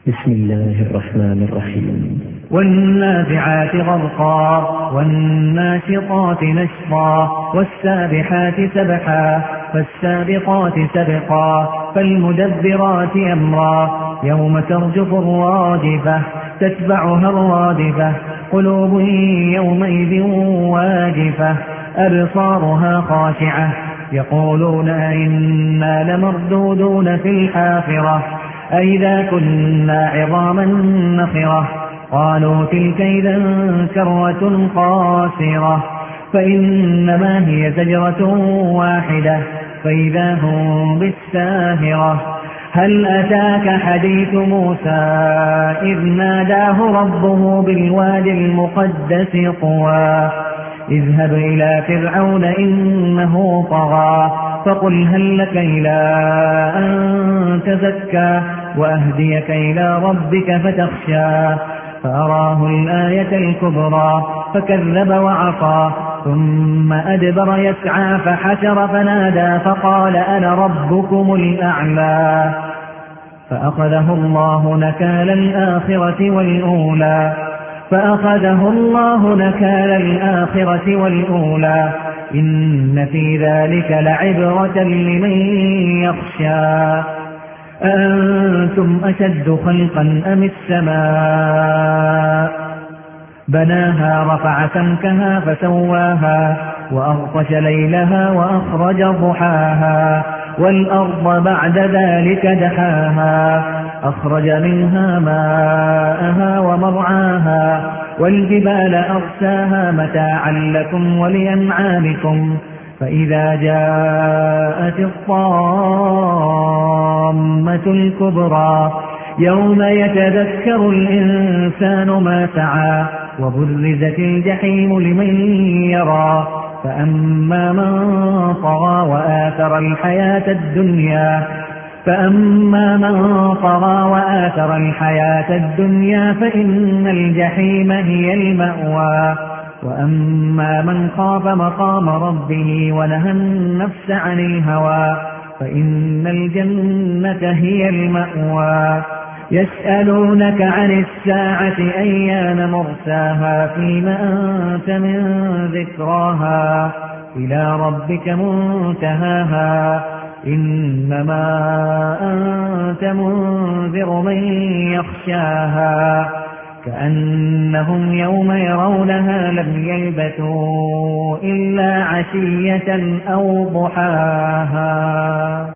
بسم الله الرحمن الرحيم. والنازعات غرقا والناشطات نشطا والسابحات سبحا فالسابقات سبقا فالمدبرات أمرا يوم ترجف الراجفة تتبعها الرادفة قلوب يومئذ واجفة أبصارها خاشعة يقولون إنا لمردودون في الحافرة أئذا كنا عظاما نخرة قالوا تلك إذا كرة خاسرة فإنما هي زجرة واحدة فإذا هم بالساهرة هل أتاك حديث موسى إذ ناداه ربه بالوادي المقدس طوى اذهب إلى فرعون إنه طغى فقل هل لك إلى أن تزكى وأهديك إلى ربك فتخشى فأراه الآية الكبرى فكذب وعصى ثم أدبر يسعى فحشر فنادى فقال أنا ربكم الأعلى فأخذه الله نكال الآخرة والأولى إن في ذلك لعبرة لمن يخشى أأنتم أشد خلقا أم السماء بناها رفع سمكها فسواها وأغطش ليلها وأخرج ضحاها والأرض بعد ذلك دحاها أخرج منها ماءها ومرعاها والجبال أرساها متاعا لكم ولأنعامكم فإذا جاءت الطامة الكبرى يوم يتذكر الإنسان ما سعى وبرزت الجحيم لمن يرى فأما من طغى وآثر الحياة الدنيا فإن الجحيم هي المأوى وأما من خاف مقام ربه ونهى النفس عن الهوى فإن الجنة هي المأوى يسألونك عن الساعة أيان مرساها فيما أنت من ذكراها إلى ربك منتهاها إنما أنت منذر من يخشاها كأنهم يوم يرونها لم يلبثوا إلا عشية أو ضحاها.